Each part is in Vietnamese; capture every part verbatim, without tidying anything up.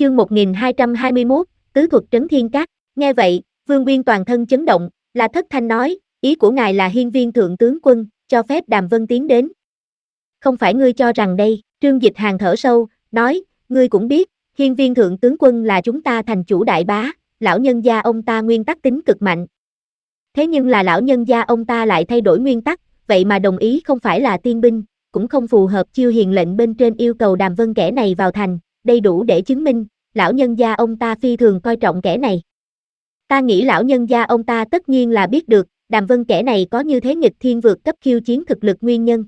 Chương một nghìn hai trăm hai mươi mốt, Tứ thuật trấn thiên các. Nghe vậy, Vương Nguyên toàn thân chấn động, là thất thanh nói, ý của ngài là hiên viên thượng tướng quân, cho phép Đàm Vân tiến đến. Không phải ngươi cho rằng đây, Trương Dịch Hàn thở sâu, nói, ngươi cũng biết, hiên viên thượng tướng quân là chúng ta thành chủ đại bá, lão nhân gia ông ta nguyên tắc tính cực mạnh. Thế nhưng là lão nhân gia ông ta lại thay đổi nguyên tắc, vậy mà đồng ý không phải là tiên binh, cũng không phù hợp chiêu hiền lệnh bên trên yêu cầu Đàm Vân kẻ này vào thành, đây đủ để chứng minh, lão nhân gia ông ta phi thường coi trọng kẻ này. Ta nghĩ lão nhân gia ông ta tất nhiên là biết được, Đàm Vân kẻ này có như thế nghịch thiên vượt cấp khiêu chiến thực lực nguyên nhân.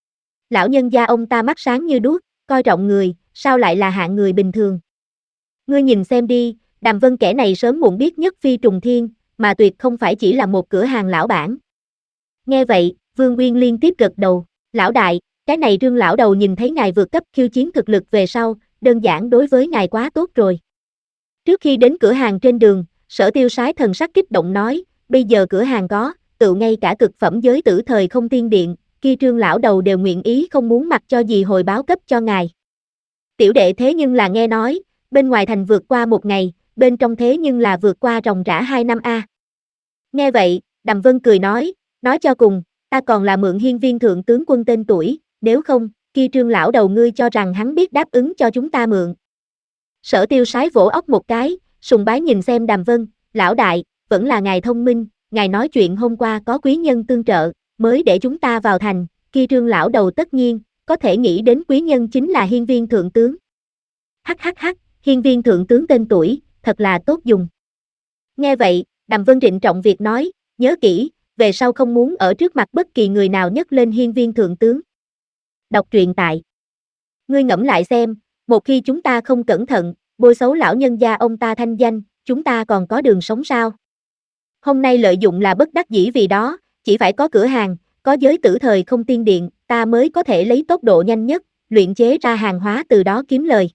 Lão nhân gia ông ta mắt sáng như đuốc, coi trọng người, sao lại là hạng người bình thường. Ngươi nhìn xem đi, Đàm Vân kẻ này sớm muộn biết nhất phi trùng thiên, mà tuyệt không phải chỉ là một cửa hàng lão bản. Nghe vậy, Vương Nguyên liên tiếp gật đầu, lão đại, cái này Trương lão đầu nhìn thấy ngài vượt cấp khiêu chiến thực lực về sau, đơn giản đối với ngài quá tốt rồi. Trước khi đến cửa hàng trên đường, Sở Tiêu Sái thần sắc kích động nói, bây giờ cửa hàng có, tự ngay cả cực phẩm giới tử thời không tiên điện, kia Trương lão đầu đều nguyện ý không muốn mặc cho gì hồi báo cấp cho ngài. Tiểu đệ thế nhưng là nghe nói, bên ngoài thành vượt qua một ngày, bên trong thế nhưng là vượt qua ròng rã hai năm a. Nghe vậy, Đàm Vân cười nói, nói cho cùng, ta còn là mượn hiên viên thượng tướng quân tên tuổi, nếu không, kia Trương lão đầu ngươi cho rằng hắn biết đáp ứng cho chúng ta mượn. Sở Tiêu Sái vỗ óc một cái, sùng bái nhìn xem Đàm Vân, lão đại, vẫn là ngài thông minh, ngài nói chuyện hôm qua có quý nhân tương trợ, mới để chúng ta vào thành, kia Trương lão đầu tất nhiên, có thể nghĩ đến quý nhân chính là hiên viên thượng tướng. Hắc hắc hắc, hiên viên thượng tướng tên tuổi, thật là tốt dùng. Nghe vậy, Đàm Vân trịnh trọng việc nói, nhớ kỹ, về sau không muốn ở trước mặt bất kỳ người nào nhắc lên hiên viên thượng tướng. Đọc truyện tại. Ngươi ngẫm lại xem, một khi chúng ta không cẩn thận, bôi xấu lão nhân gia ông ta thanh danh, chúng ta còn có đường sống sao? Hôm nay lợi dụng là bất đắc dĩ vì đó, chỉ phải có cửa hàng, có giới tử thời không tiên điện, ta mới có thể lấy tốc độ nhanh nhất, luyện chế ra hàng hóa từ đó kiếm lời.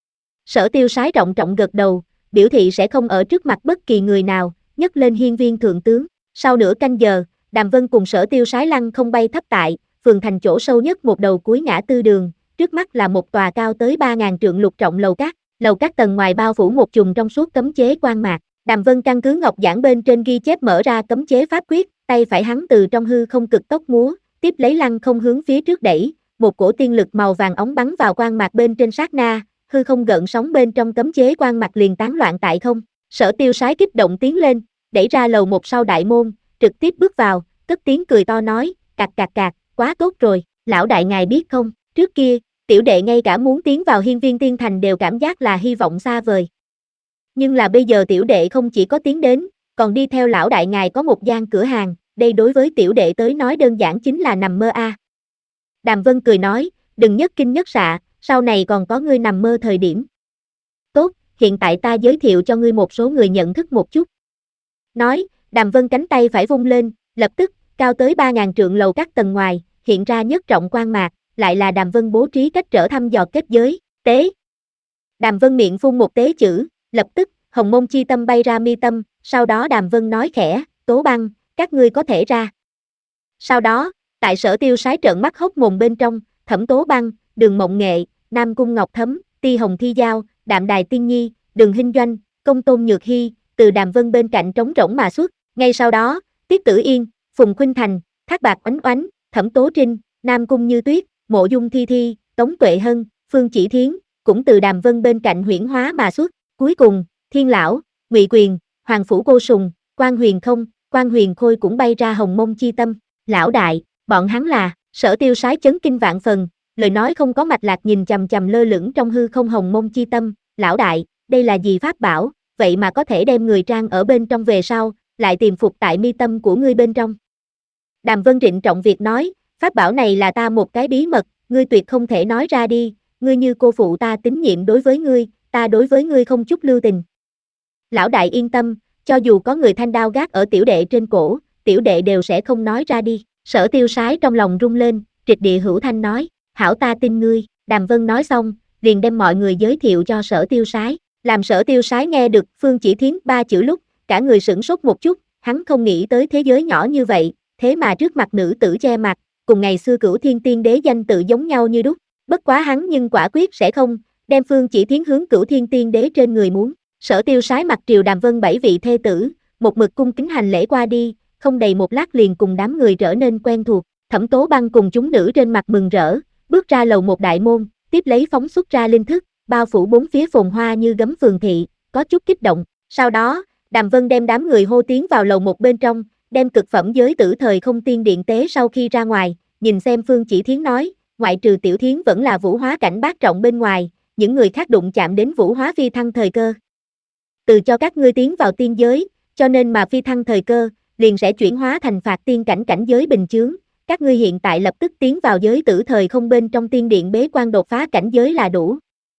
Sở Tiêu Sái trọng trọng gật đầu, biểu thị sẽ không ở trước mặt bất kỳ người nào, nhấc lên hiên viên thượng tướng. Sau nửa canh giờ, Đàm Vân cùng Sở Tiêu Sái lăng không bay thấp tại, phường thành chỗ sâu nhất một đầu cuối ngã tư đường, trước mắt là một tòa cao tới ba ngàn trượng lục trọng lầu các, lầu các tầng ngoài bao phủ một chùm trong suốt cấm chế quang mạc. Đàm Vân căn cứ ngọc giản bên trên ghi chép mở ra cấm chế pháp quyết, tay phải hắn từ trong hư không cực tốc múa, tiếp lấy lăng không hướng phía trước đẩy, một cổ tiên lực màu vàng óng bắn vào quang mạc bên trên sát na, hư không gợn sóng bên trong cấm chế quang mạc liền tán loạn tại không. Sở Tiêu Sái kích động tiến lên, đẩy ra lầu một sau đại môn, trực tiếp bước vào, cất tiếng cười to nói, cạc cạc cạc, quá tốt rồi, lão đại ngài biết không, trước kia, tiểu đệ ngay cả muốn tiến vào hiên viên tiên thành đều cảm giác là hy vọng xa vời. Nhưng là bây giờ tiểu đệ không chỉ có tiến đến, còn đi theo lão đại ngài có một gian cửa hàng, đây đối với tiểu đệ tới nói đơn giản chính là nằm mơ a. À. Đàm Vân cười nói, đừng nhất kinh nhất xạ, sau này còn có ngươi nằm mơ thời điểm. Tốt, hiện tại ta giới thiệu cho ngươi một số người nhận thức một chút. Nói, Đàm Vân cánh tay phải vung lên, lập tức, cao tới ba ngàn trượng lầu các tầng ngoài, hiện ra nhất trọng quang mạc, lại là Đàm Vân bố trí cách trở thăm dò kết giới, tế. Đàm Vân miệng phun một tế chữ, lập tức, hồng môn chi tâm bay ra mi tâm, sau đó Đàm Vân nói khẽ, Tố Băng, các ngươi có thể ra. Sau đó, tại Sở Tiêu Sái trợn mắt hốc mồm bên trong, Thẩm Tố Băng, Đường Mộng Nghệ, Nam Cung Ngọc Thấm, Ti Hồng Thi Giao, Đạm Đài Tiên Nhi, Đường Hinh Doanh, Công Tôn Nhược Hy, từ Đàm Vân bên cạnh trống rỗng mà xuất. Ngay sau đó, Tiết Tử Yên, Phùng Khuynh Thành, Thác Bạc Oánh Oánh, Thẩm Tố Trinh, Nam Cung Như Tuyết, Mộ Dung Thi Thi, Tống Tuệ Hân, Phương Chỉ Thiến, cũng từ Đàm Vân bên cạnh huyễn hóa mà xuất. Cuối cùng, Thiên Lão, Ngụy Quyền, Hoàng Phủ Cô Sùng, Quan Huyền Không, Quan Huyền Khôi cũng bay ra hồng môn chi tâm. Lão đại, bọn hắn là, Sở Tiêu Sái chấn kinh vạn phần, lời nói không có mạch lạc nhìn chằm chằm lơ lửng trong hư không hồng môn chi tâm. Lão đại, đây là gì pháp bảo, vậy mà có thể đem người trang ở bên trong về sau, lại tìm phục tại mi tâm của ngươi bên trong. Đàm Vân trịnh trọng việc nói, pháp bảo này là ta một cái bí mật, ngươi tuyệt không thể nói ra đi, ngươi như cô phụ ta tín nhiệm đối với ngươi, ta đối với ngươi không chút lưu tình. Lão đại yên tâm, cho dù có người thanh đao gác ở tiểu đệ trên cổ, tiểu đệ đều sẽ không nói ra đi. Sở Tiêu Sái trong lòng rung lên, trịch địa hữu thanh nói, hảo ta tin ngươi. Đàm Vân nói xong, liền đem mọi người giới thiệu cho Sở Tiêu Sái. Làm Sở Tiêu Sái nghe được Phương Chỉ Thiến ba chữ lúc, cả người sửng sốt một chút, hắn không nghĩ tới thế giới nhỏ như vậy, thế mà trước mặt nữ tử che mặt, cùng ngày xưa Cửu Thiên Tiên Đế danh tự giống nhau như đúc. Bất quá hắn nhưng quả quyết sẽ không, đem Phương Chỉ Thiến hướng Cửu Thiên Tiên Đế trên người muốn. Sở Tiêu Sái mặc triều Đàm Vân bảy vị thê tử, một mực cung kính hành lễ qua đi, không đầy một lát liền cùng đám người trở nên quen thuộc. Thẩm Tố Băng cùng chúng nữ trên mặt mừng rỡ, bước ra lầu một đại môn, tiếp lấy phóng xuất ra linh thức, bao phủ bốn phía phồn hoa như gấm phường thị, có chút kích động. Sau đó, Đàm Vân đem đám người hô tiến vào lầu một bên trong, đem cực phẩm giới tử thời không tiên điện tế sau khi ra ngoài, nhìn xem Phương Chỉ Thiến nói, ngoại trừ Tiểu Thiến vẫn là vũ hóa cảnh bát trọng bên ngoài, những người khác đụng chạm đến vũ hóa phi thăng thời cơ. Từ cho các ngươi tiến vào tiên giới, cho nên mà phi thăng thời cơ, liền sẽ chuyển hóa thành phạt tiên cảnh cảnh giới bình chướng. Các ngươi hiện tại lập tức tiến vào giới tử thời không bên trong tiên điện bế quan đột phá cảnh giới là đủ.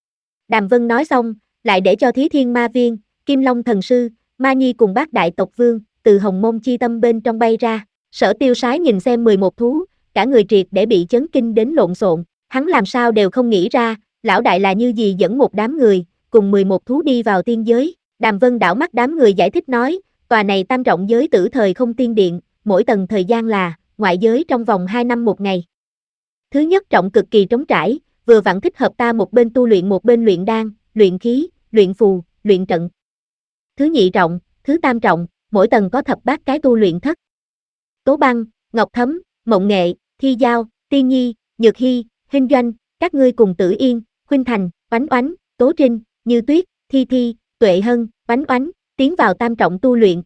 Đàm Vân nói xong, lại để cho Thí Thiên Ma Viên, Kim Long Thần Sư, Ma Nhi cùng bát đại tộc vương, từ hồng môn chi tâm bên trong bay ra. Sở Tiêu Sái nhìn xem mười một thú, cả người triệt để bị chấn kinh đến lộn xộn, hắn làm sao đều không nghĩ ra, lão đại là như gì dẫn một đám người, cùng mười một thú đi vào tiên giới. Đàm Vân đảo mắt đám người giải thích nói, tòa này tam trọng giới tử thời không tiên điện, mỗi tầng thời gian là ngoại giới trong vòng hai năm một ngày. Thứ nhất trọng cực kỳ trống trải, vừa vặn thích hợp ta một bên tu luyện một bên luyện đan, luyện khí, luyện phù, luyện trận. Thứ nhị trọng, thứ tam trọng, mỗi tầng có thập bát cái tu luyện thất. Tố Băng, Ngọc Thấm, Mộng Nghệ, Thi Giao, Tiên Nhi, Nhược Hy, Hinh Doanh, các ngươi cùng Tử Yên, Khuynh Thành, Oánh Oánh, Tố Trinh, Như Tuyết, Thi Thi, Tuệ Hân, Oánh Oánh, tiến vào tam trọng tu luyện.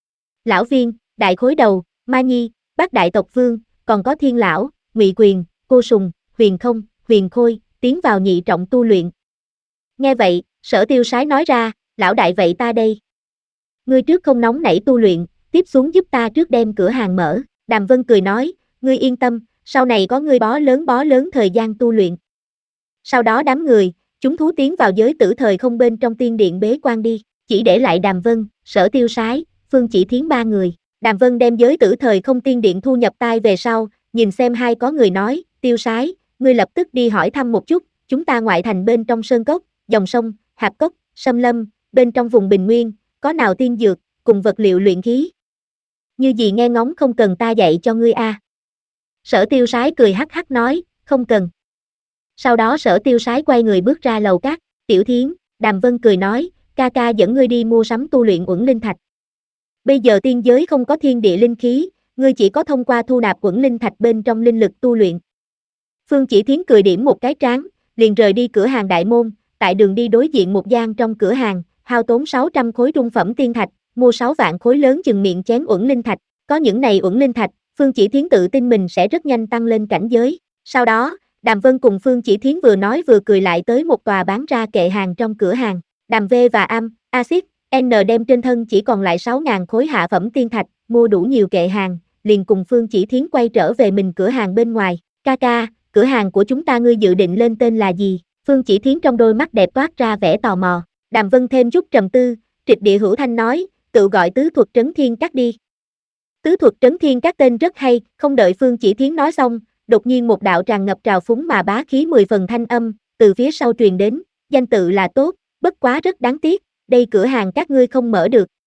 Lão Viên, Đại Khối Đầu, Ma Nhi, bát đại tộc vương, còn có Thiên Lão, Ngụy Quyền, Cô Sùng, Huyền Không, Huyền Khôi, tiến vào nhị trọng tu luyện. Nghe vậy, Sở Tiêu Sái nói ra, lão đại vậy ta đây. Ngươi trước không nóng nảy tu luyện, tiếp xuống giúp ta trước đem cửa hàng mở. Đàm Vân cười nói, ngươi yên tâm, sau này có ngươi bó lớn bó lớn thời gian tu luyện. Sau đó đám người, chúng thú tiến vào giới tử thời không bên trong tiên điện bế quan đi, chỉ để lại Đàm Vân, Sở Tiêu Sái, Phương Chỉ Thiến ba người. Đàm Vân đem giới tử thời không tiên điện thu nhập tai về sau, nhìn xem hai có người nói, Tiêu Sái, ngươi lập tức đi hỏi thăm một chút, chúng ta ngoại thành bên trong sơn cốc, dòng sông, hạp cốc, xâm lâm, bên trong vùng bình nguyên, có nào tiên dược, cùng vật liệu luyện khí. Như gì nghe ngóng không cần ta dạy cho ngươi a. À. Sở Tiêu Sái cười hắc hắc nói, không cần. Sau đó Sở Tiêu Sái quay người bước ra lầu cát, Tiểu Thiến, Đàm Vân cười nói, ca ca dẫn ngươi đi mua sắm tu luyện uẩn linh thạch. Bây giờ tiên giới không có thiên địa linh khí, ngươi chỉ có thông qua thu nạp uẩn linh thạch bên trong linh lực tu luyện. Phương Chỉ Thiến cười điểm một cái trán, liền rời đi cửa hàng đại môn, tại đường đi đối diện một gian trong cửa hàng, hao tốn sáu trăm khối trung phẩm tiên thạch, mua sáu vạn khối lớn chừng miệng chén uẩn linh thạch. Có những này uẩn linh thạch, Phương Chỉ Thiến tự tin mình sẽ rất nhanh tăng lên cảnh giới. Sau đó, Đàm Vân cùng Phương Chỉ Thiến vừa nói vừa cười lại tới một tòa bán ra kệ hàng trong cửa hàng. Đàm V và Am, Axit, N đem trên thân chỉ còn lại sáu nghìn khối hạ phẩm tiên thạch, mua đủ nhiều kệ hàng, liền cùng Phương Chỉ Thiến quay trở về mình cửa hàng bên ngoài. Ca ca, cửa hàng của chúng ta ngươi dự định lên tên là gì? Phương Chỉ Thiến trong đôi mắt đẹp toát ra vẻ tò mò. Đàm Vân thêm chút trầm tư, trịch địa hữu thanh nói, tự gọi tứ thuật trấn thiên các đi. Tứ thuật trấn thiên các tên rất hay, không đợi Phương Chỉ Thiến nói xong, đột nhiên một đạo tràn ngập trào phúng mà bá khí mười phần thanh âm, từ phía sau truyền đến, danh tự là tốt, bất quá rất đáng tiếc, đây cửa hàng các ngươi không mở được,